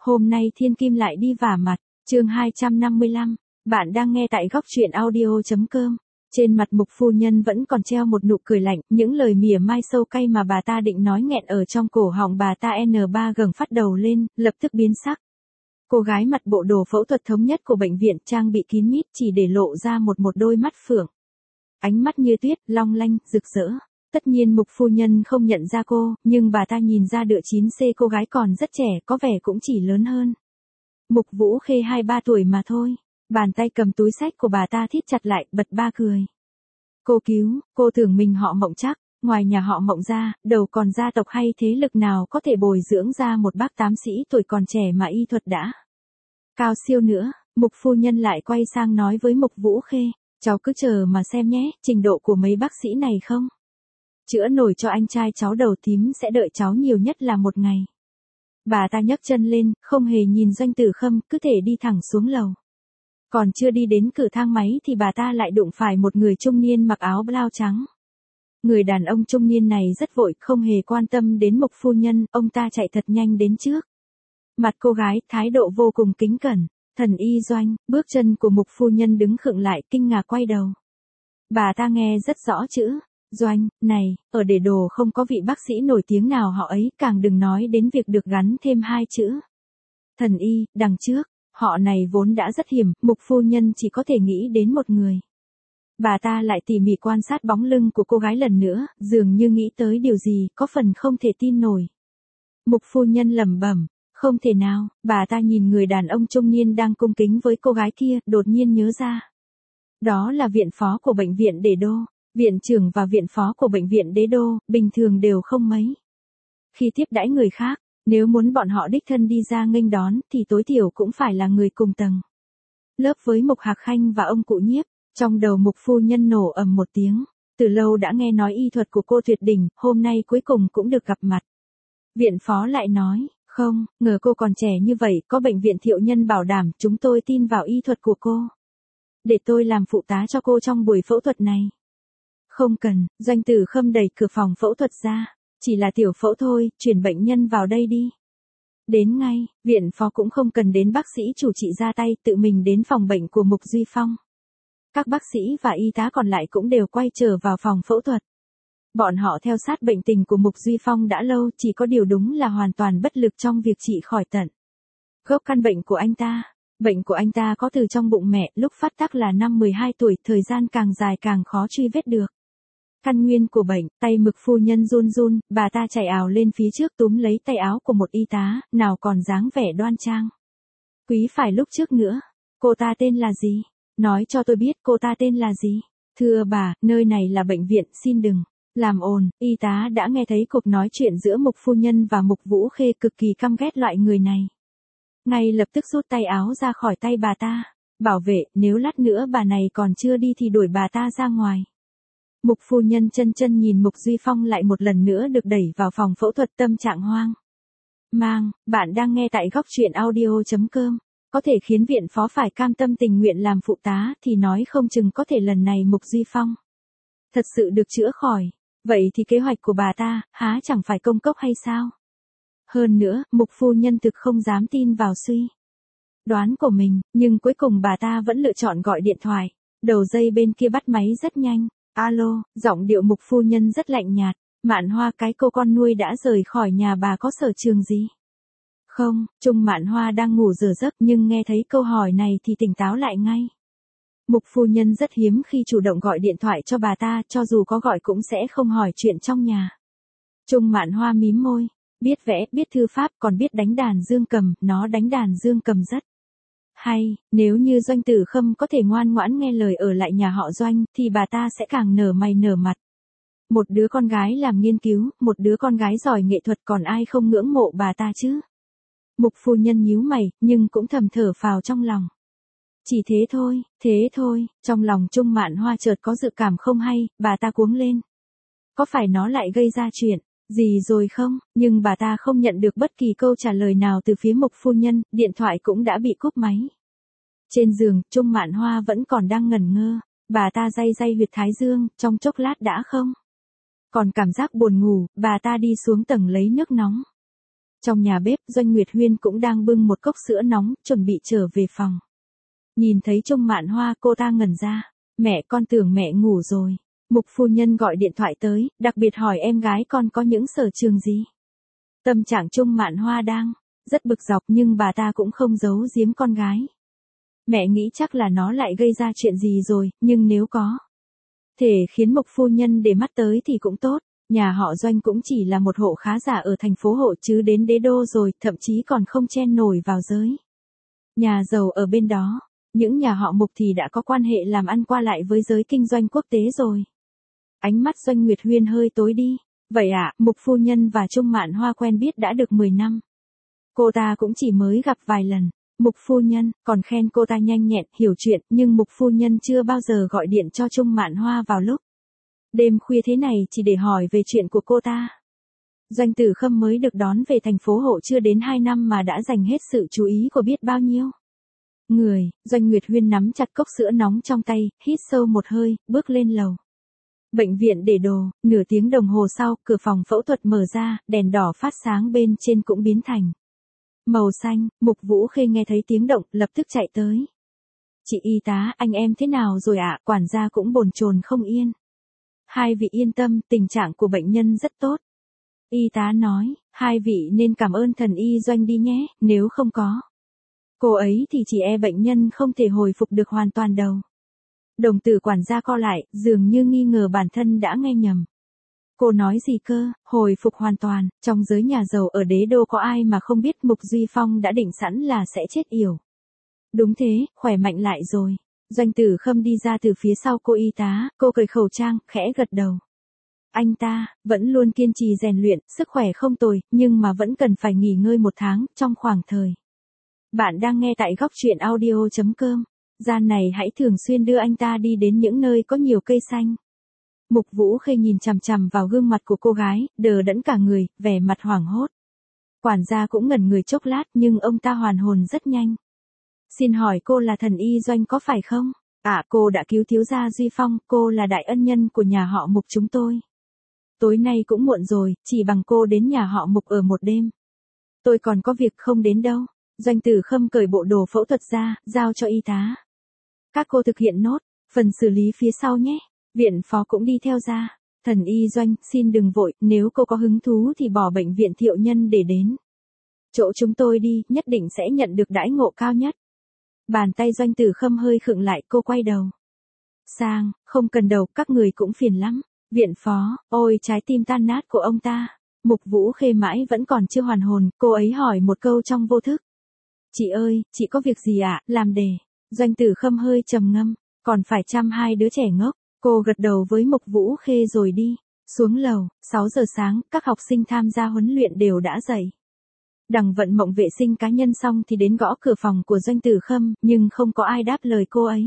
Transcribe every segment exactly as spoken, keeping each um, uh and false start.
Hôm nay thiên kim lại đi vả mặt, chương hai trăm năm mươi lăm, bạn đang nghe tại góc truyện audio.com. Trên mặt Mục phu nhân vẫn còn treo một nụ cười lạnh, những lời mỉa mai sâu cay mà bà ta định nói nghẹn ở trong cổ họng bà ta N ba gầng phát đầu lên, lập tức biến sắc. Cô gái mặc bộ đồ phẫu thuật thống nhất của bệnh viện trang bị kín mít chỉ để lộ ra một một đôi mắt phượng. Ánh mắt như tuyết, long lanh, rực rỡ. Tất nhiên Mục phu nhân không nhận ra cô, nhưng bà ta nhìn ra được chín C cô gái còn rất trẻ, có vẻ cũng chỉ lớn hơn. Mục Vũ Khê hai ba tuổi mà thôi. Bàn tay cầm túi xách của bà ta thít chặt lại, bật ba cười. Cô cứu, cô tưởng mình họ Mộng chắc, ngoài nhà họ Mộng ra, đâu còn gia tộc hay thế lực nào có thể bồi dưỡng ra một bác tám sĩ tuổi còn trẻ mà y thuật đã cao siêu nữa. Mục phu nhân lại quay sang nói với Mục Vũ Khê, cháu cứ chờ mà xem nhé, trình độ của mấy bác sĩ này không chữa nổi cho anh trai cháu đầu tím sẽ đợi cháu nhiều nhất là một ngày. Bà ta nhấc chân lên, không hề nhìn Doanh Tử Khâm, cứ thể đi thẳng xuống lầu. Còn chưa đi đến cửa thang máy thì bà ta lại đụng phải một người trung niên mặc áo blau trắng. Người đàn ông trung niên này rất vội, không hề quan tâm đến Mục phu nhân, ông ta chạy thật nhanh đến trước. Mặt cô gái, thái độ vô cùng kính cẩn. Thần y Doanh, bước chân của Mục phu nhân đứng khựng lại, kinh ngạc quay đầu. Bà ta nghe rất rõ chữ Doanh, này, ở để đồ không có vị bác sĩ nổi tiếng nào họ ấy, càng đừng nói đến việc được gắn thêm hai chữ thần y, đằng trước. Họ này vốn đã rất hiểm, Mục phu nhân chỉ có thể nghĩ đến một người. Bà ta lại tỉ mỉ quan sát bóng lưng của cô gái lần nữa, dường như nghĩ tới điều gì, có phần không thể tin nổi. Mục phu nhân lẩm bẩm, không thể nào, bà ta nhìn người đàn ông trung niên đang cung kính với cô gái kia, đột nhiên nhớ ra. Đó là viện phó của bệnh viện Đế Đô. Viện trưởng và viện phó của bệnh viện Đế Đô, bình thường đều không mấy khi tiếp đãi người khác, nếu muốn bọn họ đích thân đi ra nghênh đón thì tối thiểu cũng phải là người cùng tầng lớp với Mục Hạc Khanh và ông cụ Nhiếp. Trong đầu Mục phu nhân nổ ầm một tiếng, từ lâu đã nghe nói y thuật của cô tuyệt đỉnh, hôm nay cuối cùng cũng được gặp mặt. Viện phó lại nói, không, ngờ cô còn trẻ như vậy, có bệnh viện Thiệu Nhân bảo đảm, chúng tôi tin vào y thuật của cô. Để tôi làm phụ tá cho cô trong buổi phẫu thuật này. Không cần, Doanh Tử Khâm đẩy cửa phòng phẫu thuật ra. Chỉ là tiểu phẫu thôi, chuyển bệnh nhân vào đây đi. Đến ngay, viện phó cũng không cần đến bác sĩ chủ trị ra tay, tự mình đến phòng bệnh của Mục Duy Phong. Các bác sĩ và y tá còn lại cũng đều quay trở vào phòng phẫu thuật. Bọn họ theo sát bệnh tình của Mục Duy Phong đã lâu, chỉ có điều đúng là hoàn toàn bất lực trong việc trị khỏi tận gốc căn bệnh của anh ta. Bệnh của anh ta có từ trong bụng mẹ, lúc phát tác là năm mười hai tuổi, thời gian càng dài càng khó truy vết được căn nguyên của bệnh. Tay Mục phu nhân run run, bà ta chạy ào lên phía trước túm lấy tay áo của một y tá, nào còn dáng vẻ đoan trang quý phải lúc trước nữa. Cô ta tên là gì? Nói cho tôi biết cô ta tên là gì? Thưa bà, nơi này là bệnh viện, xin đừng làm ồn. Y tá đã nghe thấy cuộc nói chuyện giữa Mục phu nhân và Mục Vũ Khê, cực kỳ căm ghét loại người này. Ngay lập tức rút tay áo ra khỏi tay bà ta. Bảo vệ, nếu lát nữa bà này còn chưa đi thì đuổi bà ta ra ngoài. Mục phu nhân chân chân nhìn Mục Duy Phong lại một lần nữa được đẩy vào phòng phẫu thuật, tâm trạng hoang mang. Bạn đang nghe tại góc truyện audio.com. Có thể khiến viện phó phải cam tâm tình nguyện làm phụ tá thì nói không chừng có thể lần này Mục Duy Phong thật sự được chữa khỏi. Vậy thì kế hoạch của bà ta, há chẳng phải công cốc hay sao? Hơn nữa, Mục phu nhân thực không dám tin vào suy đoán của mình, nhưng cuối cùng bà ta vẫn lựa chọn gọi điện thoại. Đầu dây bên kia bắt máy rất nhanh. Alo, giọng điệu Mục phu nhân rất lạnh nhạt. Mạn Hoa, cái cô con nuôi đã rời khỏi nhà bà có sở trường gì? Không, Trung Mạn Hoa đang ngủ giờ giấc nhưng nghe thấy câu hỏi này thì tỉnh táo lại ngay. Mục phu nhân rất hiếm khi chủ động gọi điện thoại cho bà ta, cho dù có gọi cũng sẽ không hỏi chuyện trong nhà. Trung Mạn Hoa mím môi, biết vẽ, biết thư pháp, còn biết đánh đàn dương cầm, nó đánh đàn dương cầm rất hay. Nếu như Doanh Tử Khâm có thể ngoan ngoãn nghe lời ở lại nhà họ Doanh, thì bà ta sẽ càng nở mày nở mặt. Một đứa con gái làm nghiên cứu, một đứa con gái giỏi nghệ thuật, còn ai không ngưỡng mộ bà ta chứ? Mục phu nhân nhíu mày, nhưng cũng thầm thở phào trong lòng. Chỉ thế thôi, thế thôi. Trong lòng Trung Mạn Hoa chợt có dự cảm không hay, bà ta cuống lên. Có phải nó lại gây ra chuyện gì rồi không? Nhưng bà ta không nhận được bất kỳ câu trả lời nào từ phía Mục phu nhân, điện thoại cũng đã bị cúp máy. Trên giường, Trung Mạn Hoa vẫn còn đang ngẩn ngơ. Bà ta day day huyệt thái dương, trong chốc lát đã không còn cảm giác buồn ngủ. Bà ta đi xuống tầng lấy nước nóng. Trong nhà bếp, Doanh Nguyệt Huyên cũng đang bưng một cốc sữa nóng, chuẩn bị trở về phòng. Nhìn thấy Trung Mạn Hoa, cô ta ngẩn ra. Mẹ, con tưởng mẹ ngủ rồi. Mục phu nhân gọi điện thoại tới, đặc biệt hỏi em gái con có những sở trường gì. Tâm trạng Trung Mạn Hoa đang rất bực dọc, nhưng bà ta cũng không giấu giếm con gái. Mẹ nghĩ chắc là nó lại gây ra chuyện gì rồi, nhưng nếu có thể khiến Mục phu nhân để mắt tới thì cũng tốt. Nhà họ Doanh cũng chỉ là một hộ khá giả ở thành phố hộ chứ đến đế đô rồi, thậm chí còn không chen nổi vào giới nhà giàu ở bên đó. Những nhà họ Mục thì đã có quan hệ làm ăn qua lại với giới kinh doanh quốc tế rồi. Ánh mắt Doanh Nguyệt Huyên hơi tối đi. Vậy ạ, à, Mục phu nhân và Trung Mạn Hoa quen biết đã được mười năm. Cô ta cũng chỉ mới gặp vài lần. Mục phu nhân còn khen cô ta nhanh nhẹn, hiểu chuyện, nhưng Mục phu nhân chưa bao giờ gọi điện cho Trung Mạn Hoa vào lúc đêm khuya thế này chỉ để hỏi về chuyện của cô ta. Doanh Tử Khâm mới được đón về thành phố hộ chưa đến hai năm mà đã dành hết sự chú ý của biết bao nhiêu người. Doanh Nguyệt Huyên nắm chặt cốc sữa nóng trong tay, hít sâu một hơi, bước lên lầu. Bệnh viện để đồ, nửa tiếng đồng hồ sau, cửa phòng phẫu thuật mở ra, đèn đỏ phát sáng bên trên cũng biến thành màu xanh. Mục Vũ Khê nghe thấy tiếng động, lập tức chạy tới. Chị y tá, anh em thế nào rồi ạ? Quản gia cũng bồn chồn không yên. Hai vị yên tâm, tình trạng của bệnh nhân rất tốt. Y tá nói, hai vị nên cảm ơn thần y Doanh đi nhé, nếu không có cô ấy thì chỉ e bệnh nhân không thể hồi phục được hoàn toàn đâu. Đồng tử quản gia co lại, dường như nghi ngờ bản thân đã nghe nhầm. Cô nói gì cơ, hồi phục hoàn toàn, trong giới nhà giàu ở đế đô có ai mà không biết Mục Duy Phong đã định sẵn là sẽ chết yểu. Đúng thế, khỏe mạnh lại rồi. Doanh Tử Khâm đi ra từ phía sau cô y tá, cô cởi khẩu trang, khẽ gật đầu. Anh ta, vẫn luôn kiên trì rèn luyện, sức khỏe không tồi, nhưng mà vẫn cần phải nghỉ ngơi một tháng, trong khoảng thời. Bạn đang nghe tại góc truyện audio chấm com. Gian này hãy thường xuyên đưa anh ta đi đến những nơi có nhiều cây xanh. Mục Vũ Khê nhìn chằm chằm vào gương mặt của cô gái, đờ đẫn cả người, vẻ mặt hoảng hốt. Quản gia cũng ngẩn người chốc lát nhưng ông ta hoàn hồn rất nhanh. Xin hỏi cô là thần y Doanh có phải không? À, cô đã cứu thiếu gia Duy Phong, cô là đại ân nhân của nhà họ Mục chúng tôi. Tối nay cũng muộn rồi, chỉ bằng cô đến nhà họ Mục ở một đêm. Tôi còn có việc không đến đâu. Doanh Tử Khâm cởi bộ đồ phẫu thuật ra, giao cho y tá. Các cô thực hiện nốt, phần xử lý phía sau nhé. Viện phó cũng đi theo ra. Thần y Doanh, xin đừng vội, nếu cô có hứng thú thì bỏ bệnh viện Thiệu Nhân để đến chỗ chúng tôi đi, nhất định sẽ nhận được đãi ngộ cao nhất. Bàn tay Doanh Tử Khâm hơi khựng lại, cô quay đầu sang, không cần đâu, các người cũng phiền lắm. Viện phó, ôi trái tim tan nát của ông ta. Mục Vũ Khê mãi vẫn còn chưa hoàn hồn, cô ấy hỏi một câu trong vô thức. Chị ơi, chị có việc gì ạ, à? Làm đề. Doanh Tử Khâm hơi trầm ngâm, còn phải chăm hai đứa trẻ ngốc. Cô gật đầu với Mục Vũ Khê rồi đi. Xuống lầu, sáu giờ sáng, các học sinh tham gia huấn luyện đều đã dậy. Đằng Vận Mộng vệ sinh cá nhân xong thì đến gõ cửa phòng của Doanh Tử Khâm, nhưng không có ai đáp lời cô ấy.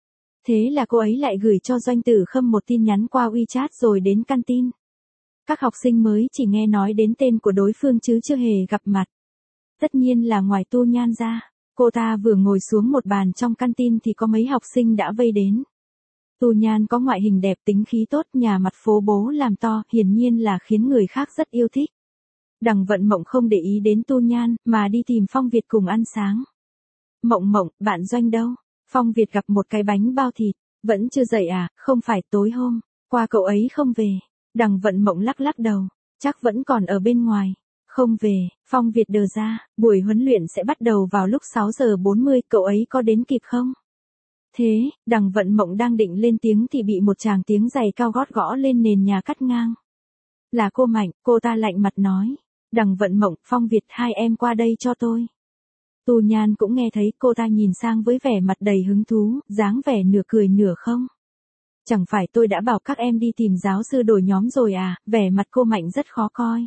Thế là cô ấy lại gửi cho Doanh Tử Khâm một tin nhắn qua WeChat rồi đến canteen. Các học sinh mới chỉ nghe nói đến tên của đối phương chứ chưa hề gặp mặt. Tất nhiên là ngoài Tu Nhan ra, cô ta vừa ngồi xuống một bàn trong canteen thì có mấy học sinh đã vây đến. Tu Nhan có ngoại hình đẹp, tính khí tốt, nhà mặt phố bố làm to, hiển nhiên là khiến người khác rất yêu thích. Đằng Vận Mộng không để ý đến Tu Nhan, mà đi tìm Phong Việt cùng ăn sáng. Mộng Mộng, bạn Doanh đâu? Phong Việt gặp một cái bánh bao thịt. Vẫn chưa dậy à, không phải tối hôm qua cậu ấy không về. Đằng Vận Mộng lắc lắc đầu, chắc vẫn còn ở bên ngoài. Không về, Phong Việt đờ ra, buổi huấn luyện sẽ bắt đầu vào lúc sáu giờ bốn mươi, cậu ấy có đến kịp không? Thế, Đằng Vận Mộng đang định lên tiếng thì bị một tràng tiếng giày cao gót gõ lên nền nhà cắt ngang. Là cô Mạnh, cô ta lạnh mặt nói. Đằng Vận Mộng, Phong Việt, hai em qua đây cho tôi. Tu Nhan cũng nghe thấy, cô ta nhìn sang với vẻ mặt đầy hứng thú, dáng vẻ nửa cười nửa không. Chẳng phải tôi đã bảo các em đi tìm giáo sư đổi nhóm rồi à, vẻ mặt cô Mạnh rất khó coi.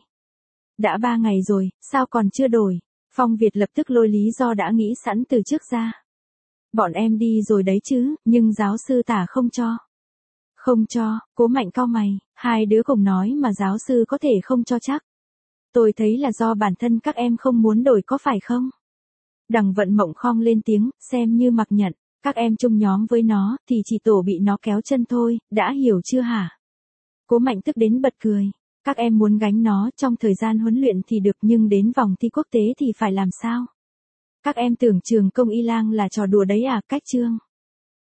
Đã ba ngày rồi, sao còn chưa đổi? Phong Việt lập tức lôi lý do đã nghĩ sẵn từ trước ra. Bọn em đi rồi đấy chứ, nhưng giáo sư Tả không cho. Không cho, Cố Mạnh cau mày, hai đứa cùng nói mà giáo sư có thể không cho chắc. Tôi thấy là do bản thân các em không muốn đổi có phải không? Đằng Vận Mộng khom lên tiếng, xem như mặc nhận, các em chung nhóm với nó, thì chỉ tổ bị nó kéo chân thôi, đã hiểu chưa hả? Cố Mạnh tức đến bật cười. Các em muốn gánh nó trong thời gian huấn luyện thì được, nhưng đến vòng thi quốc tế thì phải làm sao? Các em tưởng trường công y lang là trò đùa đấy à? Cách Trương